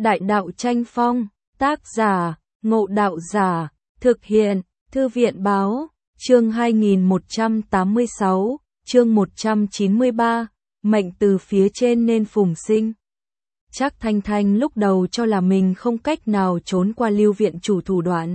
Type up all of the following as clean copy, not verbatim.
Đại đạo tranh phong, tác giả, Ngộ Đạo Giả, thực hiện, Thư viện báo, chương 2186, chương 193, mệnh từ phía trên nên phùng sinh. Trác Thanh Thanh lúc đầu cho là mình không cách nào trốn qua Lưu viện chủ thủ đoạn.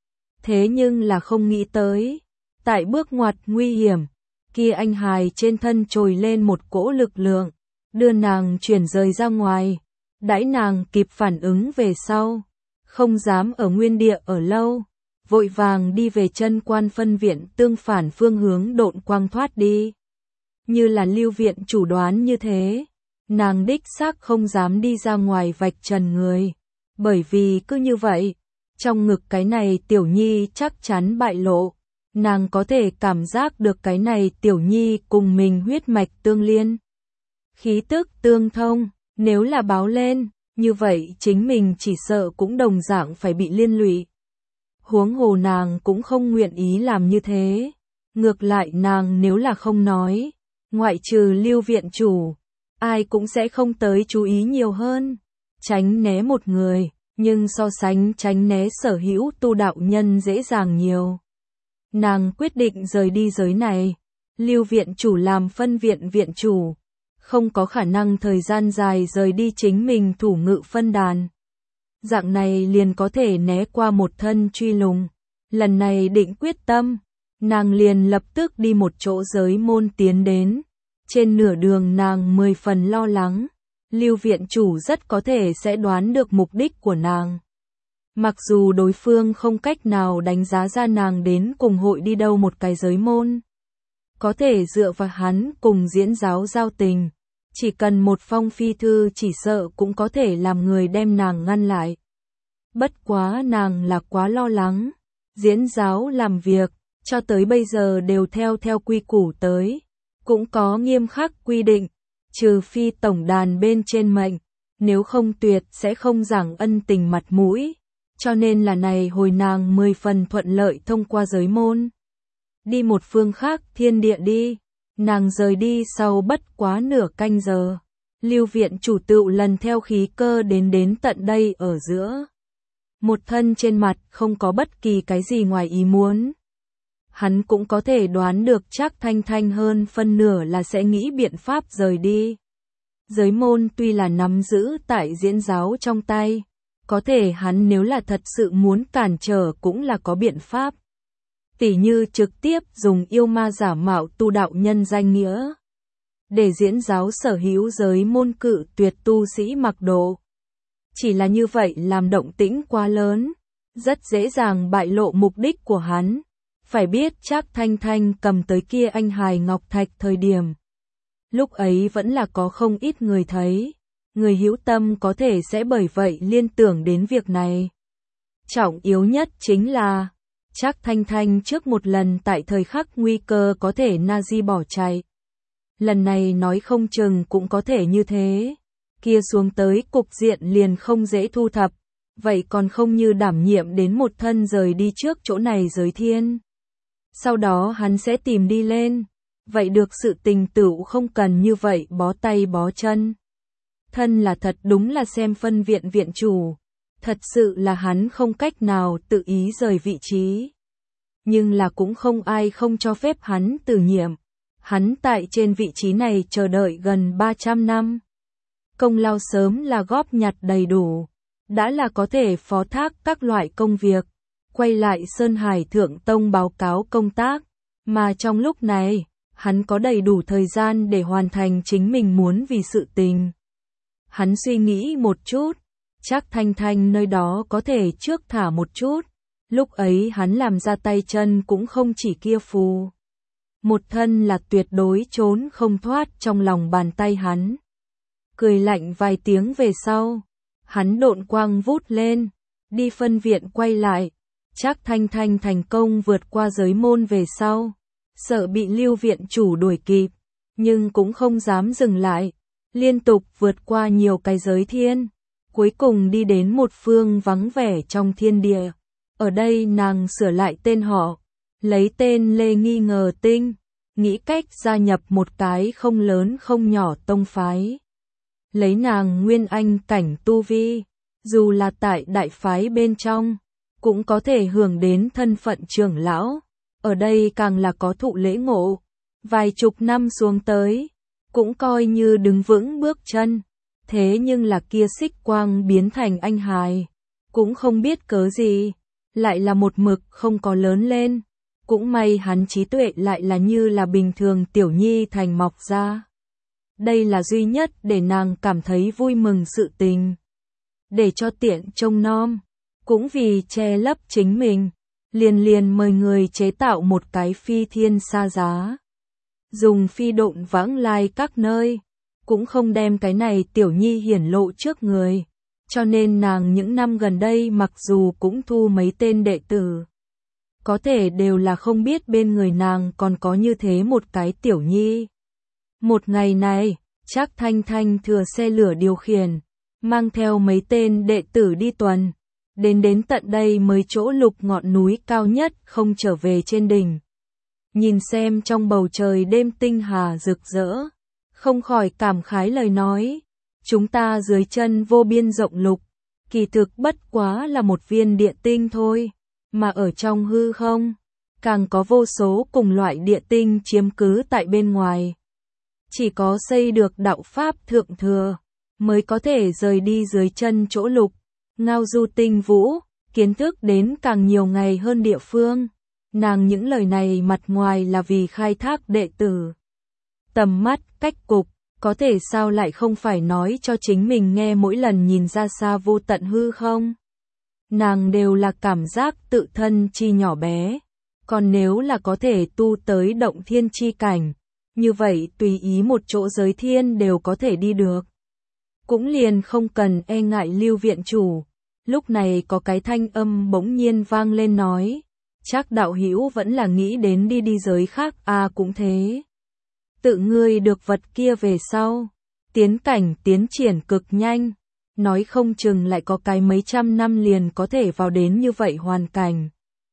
Thế nhưng là không nghĩ tới, tại bước ngoặt nguy hiểm, kia anh hài trên thân trồi lên một cỗ lực lượng, đưa nàng chuyển rời ra ngoài. Đãi nàng kịp phản ứng về sau, không dám ở nguyên địa ở lâu, vội vàng đi về chân quan phân viện tương phản phương hướng độn quang thoát đi. Như là Lưu viện chủ đoán như thế, nàng đích xác không dám đi ra ngoài vạch trần người, bởi vì cứ như vậy, trong ngực cái này tiểu nhi chắc chắn bại lộ, nàng có thể cảm giác được cái này tiểu nhi cùng mình huyết mạch tương liên, khí tức tương thông. Nếu là báo lên, như vậy chính mình chỉ sợ cũng đồng dạng phải bị liên lụy. Huống hồ nàng cũng không nguyện ý làm như thế. Ngược lại nàng nếu là không nói, ngoại trừ Lưu viện chủ, ai cũng sẽ không tới chú ý nhiều hơn. Tránh né một người, nhưng so sánh tránh né sở hữu tu đạo nhân dễ dàng nhiều. Nàng quyết định rời đi giới này. Lưu viện chủ làm phân viện viện chủ, không có khả năng thời gian dài rời đi chính mình thủ ngự phân đàn. Dạng này liền có thể né qua một thân truy lùng. Lần này định quyết tâm, nàng liền lập tức đi một chỗ giới môn tiến đến. Trên nửa đường nàng 10 phần lo lắng, Lưu viện chủ rất có thể sẽ đoán được mục đích của nàng. Mặc dù đối phương không cách nào đánh giá ra nàng đến cùng hội đi đâu một cái giới môn. Có thể dựa vào hắn cùng diễn giáo giao tình. Chỉ cần một phong phi thư chỉ sợ cũng có thể làm người đem nàng ngăn lại. Bất quá nàng là quá lo lắng. Diễn giáo làm việc, cho tới bây giờ đều theo quy củ tới. Cũng có nghiêm khắc quy định, trừ phi tổng đàn bên trên mệnh, nếu không tuyệt sẽ không giảng ân tình mặt mũi. Cho nên là này hồi nàng 10 phần thuận lợi thông qua giới môn. Đi một phương khác thiên địa đi. Nàng rời đi sau bất quá nửa canh giờ. Lưu viện chủ tựu lần theo khí cơ đến tận đây ở giữa. Một thân trên mặt không có bất kỳ cái gì ngoài ý muốn. Hắn cũng có thể đoán được Trác Thanh Thanh hơn phân nửa là sẽ nghĩ biện pháp rời đi. Giới môn tuy là nắm giữ tại diễn giáo trong tay, có thể hắn nếu là thật sự muốn cản trở cũng là có biện pháp. Tỉ như trực tiếp dùng yêu ma giả mạo tu đạo nhân danh nghĩa, để diễn giáo sở hữu giới môn cự tuyệt tu sĩ mặc độ. Chỉ là như vậy làm động tĩnh quá lớn, rất dễ dàng bại lộ mục đích của hắn. Phải biết Trác Thanh Thanh cầm tới kia anh hài ngọc thạch thời điểm. Lúc ấy vẫn là có không ít người thấy, người hữu tâm có thể sẽ bởi vậy liên tưởng đến việc này. Trọng yếu nhất chính là Trác Thanh Thanh trước một lần tại thời khắc nguy cơ có thể Nazi bỏ chạy. Lần này nói không chừng cũng có thể như thế. Kia xuống tới cục diện liền không dễ thu thập. Vậy còn không như đảm nhiệm đến một thân rời đi trước chỗ này giới thiên. Sau đó hắn sẽ tìm đi lên. Vậy được sự tình tựu không cần như vậy bó tay bó chân. Thân là thật đúng là xem phân viện viện chủ. Thật sự là hắn không cách nào tự ý rời vị trí. Nhưng là cũng không ai không cho phép hắn từ nhiệm. Hắn tại trên vị trí này chờ đợi gần 300 năm. Công lao sớm là góp nhặt đầy đủ. Đã là có thể phó thác các loại công việc. Quay lại Sơn Hải Thượng Tông báo cáo công tác. Mà trong lúc này, hắn có đầy đủ thời gian để hoàn thành chính mình muốn vì sự tình. Hắn suy nghĩ một chút. Trác Thanh Thanh nơi đó có thể trước thả một chút. Lúc ấy hắn làm ra tay chân cũng không chỉ kia phù. Một thân là tuyệt đối trốn không thoát trong lòng bàn tay hắn. Cười lạnh vài tiếng về sau. Hắn độn quang vút lên. Đi phân viện quay lại. Trác Thanh Thanh thành công vượt qua giới môn về sau. Sợ bị Lưu viện chủ đuổi kịp. Nhưng cũng không dám dừng lại. Liên tục vượt qua nhiều cái giới thiên. Cuối cùng đi đến một phương vắng vẻ trong thiên địa. Ở đây nàng sửa lại tên họ, lấy tên Lê Nghi Ngờ Tinh, nghĩ cách gia nhập một cái không lớn không nhỏ tông phái. Lấy nàng nguyên anh cảnh tu vi, dù là tại đại phái bên trong, cũng có thể hưởng đến thân phận trưởng lão, ở đây càng là có thụ lễ ngộ, vài chục năm xuống tới, cũng coi như đứng vững bước chân, thế nhưng là kia Xích Quang biến thành anh hài, cũng không biết cớ gì, lại là một mực không có lớn lên, cũng may hắn trí tuệ lại là như là bình thường tiểu nhi thành mọc ra. Đây là duy nhất để nàng cảm thấy vui mừng sự tình. Để cho tiện trông nom, cũng vì che lấp chính mình, liền mời người chế tạo một cái phi thiên sa giá. Dùng phi độn vãng lai các nơi, cũng không đem cái này tiểu nhi hiển lộ trước người. Cho nên nàng những năm gần đây mặc dù cũng thu mấy tên đệ tử, có thể đều là không biết bên người nàng còn có như thế một cái tiểu nhi. Một ngày này, Trác Thanh Thanh thừa xe lửa điều khiển, mang theo mấy tên đệ tử đi tuần, đến tận đây mới chỗ lục ngọn núi cao nhất không trở về trên đỉnh. Nhìn xem trong bầu trời đêm tinh hà rực rỡ, không khỏi cảm khái lời nói, chúng ta dưới chân vô biên rộng lục, kỳ thực bất quá là một viên địa tinh thôi, mà ở trong hư không, càng có vô số cùng loại địa tinh chiếm cứ tại bên ngoài. Chỉ có xây được đạo pháp thượng thừa, mới có thể rời đi dưới chân chỗ lục, ngao du tinh vũ, kiến thức đến càng nhiều ngày hơn địa phương. Nàng những lời này mặt ngoài là vì khai thác đệ tử. Tầm mắt, cách cục, có thể sao lại không phải nói cho chính mình nghe mỗi lần nhìn ra xa vô tận hư không? Nàng đều là cảm giác tự thân chi nhỏ bé, còn nếu là có thể tu tới động thiên chi cảnh, như vậy tùy ý một chỗ giới thiên đều có thể đi được. Cũng liền không cần e ngại Lưu viện chủ. Lúc này có cái thanh âm bỗng nhiên vang lên nói, chắc đạo hữu vẫn là nghĩ đến đi giới khác cũng thế. Tự ngươi được vật kia về sau, tiến cảnh tiến triển cực nhanh, nói không chừng lại có cái mấy trăm năm liền có thể vào đến như vậy hoàn cảnh.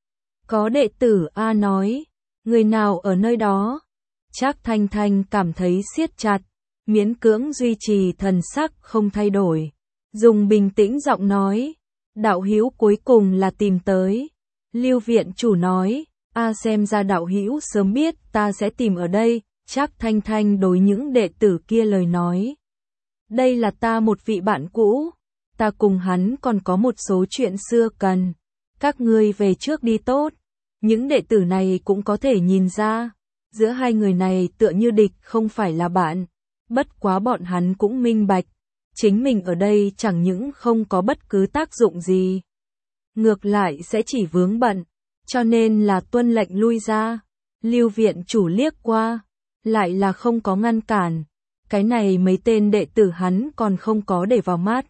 Có đệ tử nói, người nào ở nơi đó? Trác Thanh Thanh cảm thấy siết chặt, miễn cưỡng duy trì thần sắc không thay đổi, dùng bình tĩnh giọng nói, đạo hữu cuối cùng là tìm tới. Lưu viện chủ nói, xem ra đạo hữu sớm biết ta sẽ tìm ở đây. Trác Thanh Thanh đối những đệ tử kia lời nói, đây là ta một vị bạn cũ, ta cùng hắn còn có một số chuyện xưa cần, các ngươi về trước đi tốt. Những đệ tử này cũng có thể nhìn ra, giữa hai người này tựa như địch không phải là bạn, bất quá bọn hắn cũng minh bạch, chính mình ở đây chẳng những không có bất cứ tác dụng gì, ngược lại sẽ chỉ vướng bận, cho nên là tuân lệnh lui ra. Lưu viện chủ liếc qua, lại là không có ngăn cản, cái này mấy tên đệ tử hắn còn không có để vào mắt.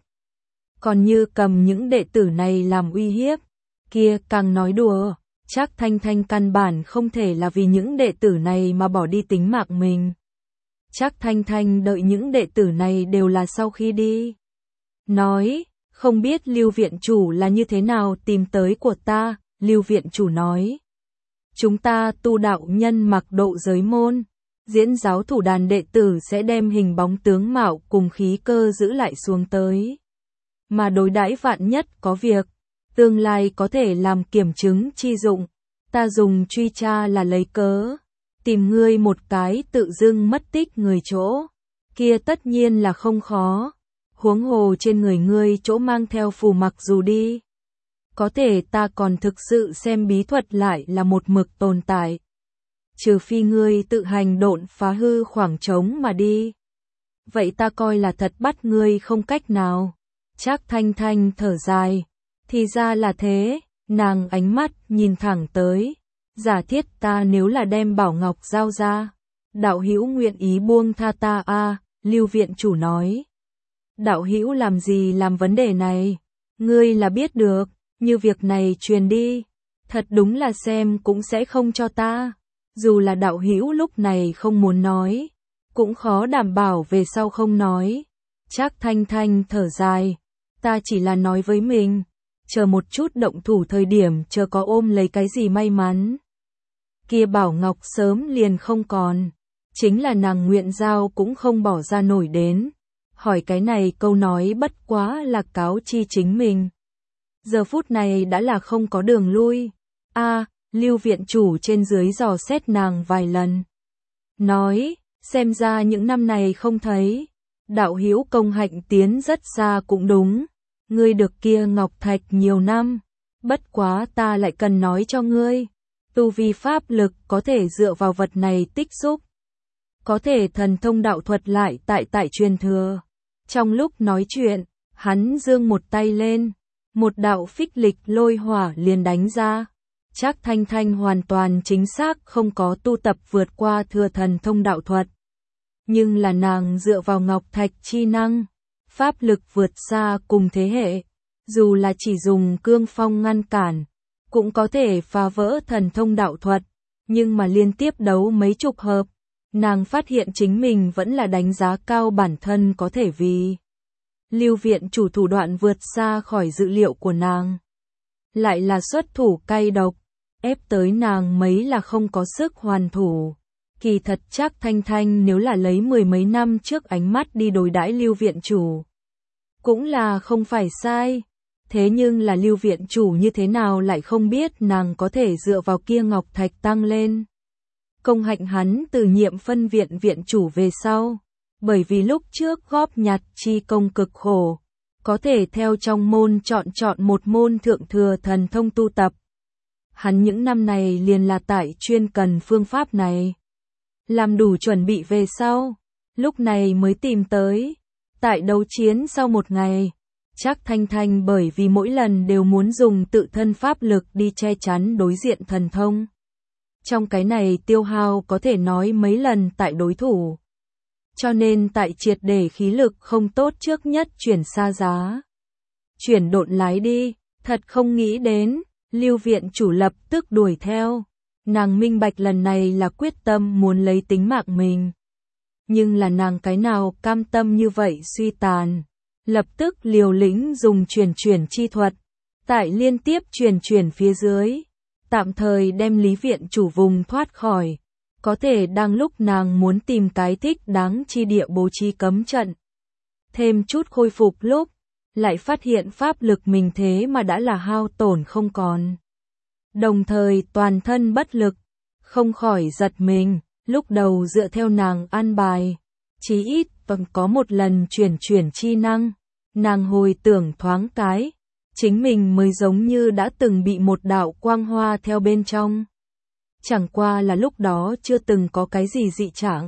Còn như cầm những đệ tử này làm uy hiếp, kia càng nói đùa, Trác Thanh Thanh căn bản không thể là vì những đệ tử này mà bỏ đi tính mạng mình. Trác Thanh Thanh đợi những đệ tử này đều là sau khi đi. Nói, không biết Lưu viện chủ là như thế nào tìm tới của ta. Lưu viện chủ nói, chúng ta tu đạo nhân mặc độ giới môn, diễn giáo thủ đàn đệ tử sẽ đem hình bóng tướng mạo cùng khí cơ giữ lại xuống tới. Mà đối đãi vạn nhất có việc, tương lai có thể làm kiểm chứng chi dụng, ta dùng truy tra là lấy cớ, tìm ngươi một cái tự dưng mất tích người chỗ, kia tất nhiên là không khó, huống hồ trên người ngươi chỗ mang theo phù mặc dù đi. Có thể ta còn thực sự xem bí thuật lại là một mực tồn tại. Trừ phi ngươi tự hành độn phá hư khoảng trống mà đi. Vậy ta coi là thật bắt ngươi không cách nào. Trác Thanh Thanh thở dài. Thì ra là thế, nàng ánh mắt nhìn thẳng tới. Giả thiết ta nếu là đem bảo ngọc giao ra, đạo hữu nguyện ý buông tha ta Lưu viện chủ nói. Đạo hữu làm gì làm vấn đề này? Ngươi là biết được, như việc này truyền đi, thật đúng là xem cũng sẽ không cho ta. Dù là đạo hữu lúc này không muốn nói, cũng khó đảm bảo về sau không nói. Trác Thanh Thanh thở dài, ta chỉ là nói với mình, chờ một chút động thủ thời điểm chờ có ôm lấy cái gì may mắn. Kia bảo ngọc sớm liền không còn, chính là nàng nguyện giao cũng không bỏ ra nổi đến. hỏi cái này câu nói bất quá là cáo chi chính mình. Giờ phút này đã là không có đường lui. Lưu viện chủ trên dưới dò xét nàng vài lần. Nói, xem ra những năm này không thấy. Đạo hữu công hạnh tiến rất xa cũng đúng. Ngươi được kia ngọc thạch nhiều năm. Bất quá ta lại cần nói cho ngươi. Tu vi pháp lực có thể dựa vào vật này tích xúc. Có thể thần thông đạo thuật lại tại truyền thừa. Trong lúc nói chuyện, hắn giương một tay lên. Một đạo phích lịch lôi hỏa liền đánh ra. Trác Thanh Thanh hoàn toàn chính xác không có tu tập vượt qua thừa thần thông đạo thuật. Nhưng là nàng dựa vào ngọc thạch chi năng. Pháp lực vượt xa cùng thế hệ. Dù là chỉ dùng cương phong ngăn cản. Cũng có thể phá vỡ thần thông đạo thuật. Nhưng mà liên tiếp đấu mấy chục hợp. Nàng phát hiện chính mình vẫn là đánh giá cao bản thân có thể vì. Lưu viện chủ thủ đoạn vượt xa khỏi dự liệu của nàng. Lại là xuất thủ cay độc. Ép tới nàng mấy là không có sức hoàn thủ. Kỳ thật Trác Thanh Thanh nếu là lấy 10 mấy năm trước ánh mắt đi đối đãi Lưu viện chủ. Cũng là không phải sai. Thế nhưng là Lưu viện chủ như thế nào lại không biết nàng có thể dựa vào kia ngọc thạch tăng lên. Công hạnh hắn từ nhiệm phân viện viện chủ về sau. Bởi vì lúc trước góp nhặt chi công cực khổ. Có thể theo trong môn chọn một môn thượng thừa thần thông tu tập. Hắn những năm này liền là tại chuyên cần phương pháp này. Làm đủ chuẩn bị về sau. Lúc này mới tìm tới. Tại đấu chiến sau một ngày. Trác Thanh Thanh bởi vì mỗi lần đều muốn dùng tự thân pháp lực đi che chắn đối diện thần thông. Trong cái này tiêu hao có thể nói mấy lần tại đối thủ. Cho nên tại triệt để khí lực không tốt trước nhất chuyển xa giá. Chuyển độn lái đi, thật không nghĩ đến, Lưu viện chủ lập tức đuổi theo. Nàng minh bạch lần này là quyết tâm muốn lấy tính mạng mình. Nhưng là nàng cái nào cam tâm như vậy suy tàn. Lập tức liều lĩnh dùng chuyển chi thuật. Tại liên tiếp chuyển phía dưới. Tạm thời đem Lý viện chủ vùng thoát khỏi. Có thể đang lúc nàng muốn tìm cái thích đáng chi địa bố trí cấm trận. Thêm chút khôi phục lúc. Lại phát hiện pháp lực mình thế mà đã là hao tổn không còn. Đồng thời toàn thân bất lực. Không khỏi giật mình. Lúc đầu dựa theo nàng an bài. Chí ít vẫn có một lần chuyển chi năng. Nàng hồi tưởng thoáng cái. Chính mình mới giống như đã từng bị một đạo quang hoa theo bên trong. Chẳng qua là lúc đó chưa từng có cái gì dị trạng.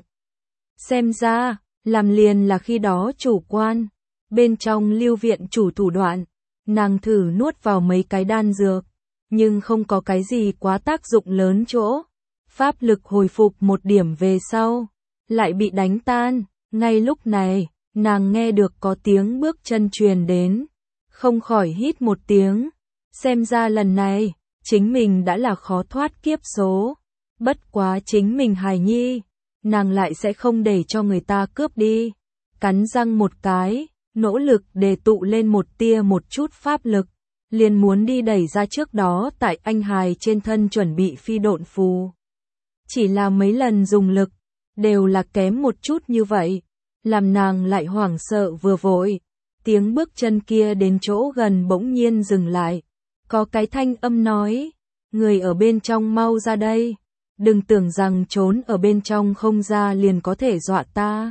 Xem ra, làm liền là khi đó chủ quan. Bên trong Lưu viện chủ thủ đoạn, nàng thử nuốt vào mấy cái đan dược. Nhưng không có cái gì quá tác dụng lớn chỗ. Pháp lực hồi phục một điểm về sau. Lại bị đánh tan. Ngay lúc này, nàng nghe được có tiếng bước chân truyền đến. Không khỏi hít một tiếng. Xem ra lần này, chính mình đã là khó thoát kiếp số. Bất quá chính mình hài nhi. Nàng lại sẽ không để cho người ta cướp đi. Cắn răng một cái, nỗ lực để tụ lên một tia một chút pháp lực. Liền muốn đi đẩy ra trước đó tại anh hài trên thân chuẩn bị phi độn phù. Chỉ là mấy lần dùng lực, đều là kém một chút như vậy. Làm nàng lại hoảng sợ vừa vội. Tiếng bước chân kia đến chỗ gần bỗng nhiên dừng lại. Có cái thanh âm nói, người ở bên trong mau ra đây. Đừng tưởng rằng trốn ở bên trong không ra liền có thể dọa ta.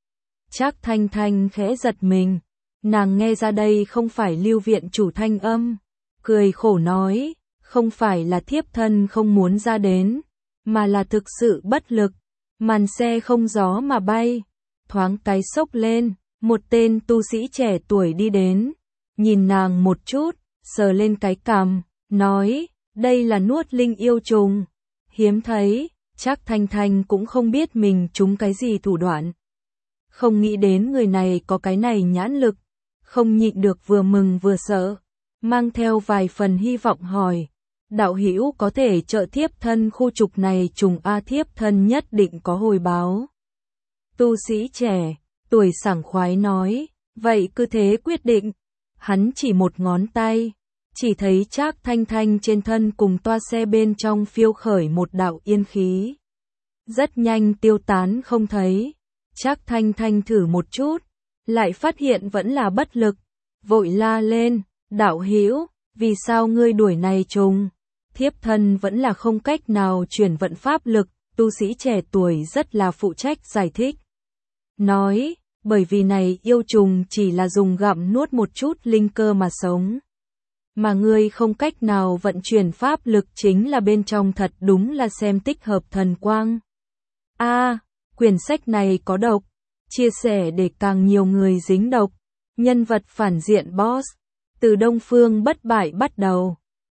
Trác Thanh Thanh khẽ giật mình. Nàng nghe ra đây không phải Lưu viện chủ thanh âm. Cười khổ nói, không phải là thiếp thân không muốn ra đến. Mà là thực sự bất lực. Màn xe không gió mà bay. Thoáng cái sốc lên. Một tên tu sĩ trẻ tuổi đi đến. Nhìn nàng một chút. Sờ lên cái cằm. Nói, đây là nuốt linh yêu trùng. Hiếm thấy. Trác Thanh Thanh cũng không biết mình trúng cái gì thủ đoạn. Không nghĩ đến người này có cái này nhãn lực. Không nhịn được vừa mừng vừa sợ. Mang theo vài phần hy vọng hỏi. Đạo hữu có thể trợ thiếp thân khu trục này trùng thiếp thân nhất định có hồi báo. Tu sĩ trẻ, tuổi sảng khoái nói. Vậy cứ thế quyết định. Hắn chỉ một ngón tay. Chỉ thấy Trác Thanh Thanh trên thân cùng toa xe bên trong phiêu khởi một đạo yên khí. Rất nhanh tiêu tán không thấy. Trác Thanh Thanh thử một chút. lại phát hiện vẫn là bất lực, vội la lên, đạo hữu, vì sao ngươi đuổi này trùng? Thiếp thân vẫn là không cách nào chuyển vận pháp lực, tu sĩ trẻ tuổi rất là phụ trách giải thích. Nói, bởi vì này yêu trùng chỉ là dùng gặm nuốt một chút linh cơ mà sống. Mà ngươi không cách nào vận chuyển pháp lực chính là bên trong thật đúng là xem tích hợp thần quang. Quyển sách này có độc, chia sẻ để càng nhiều người dính độc. Nhân vật phản diện boss, từ Đông Phương bất bại bắt đầu.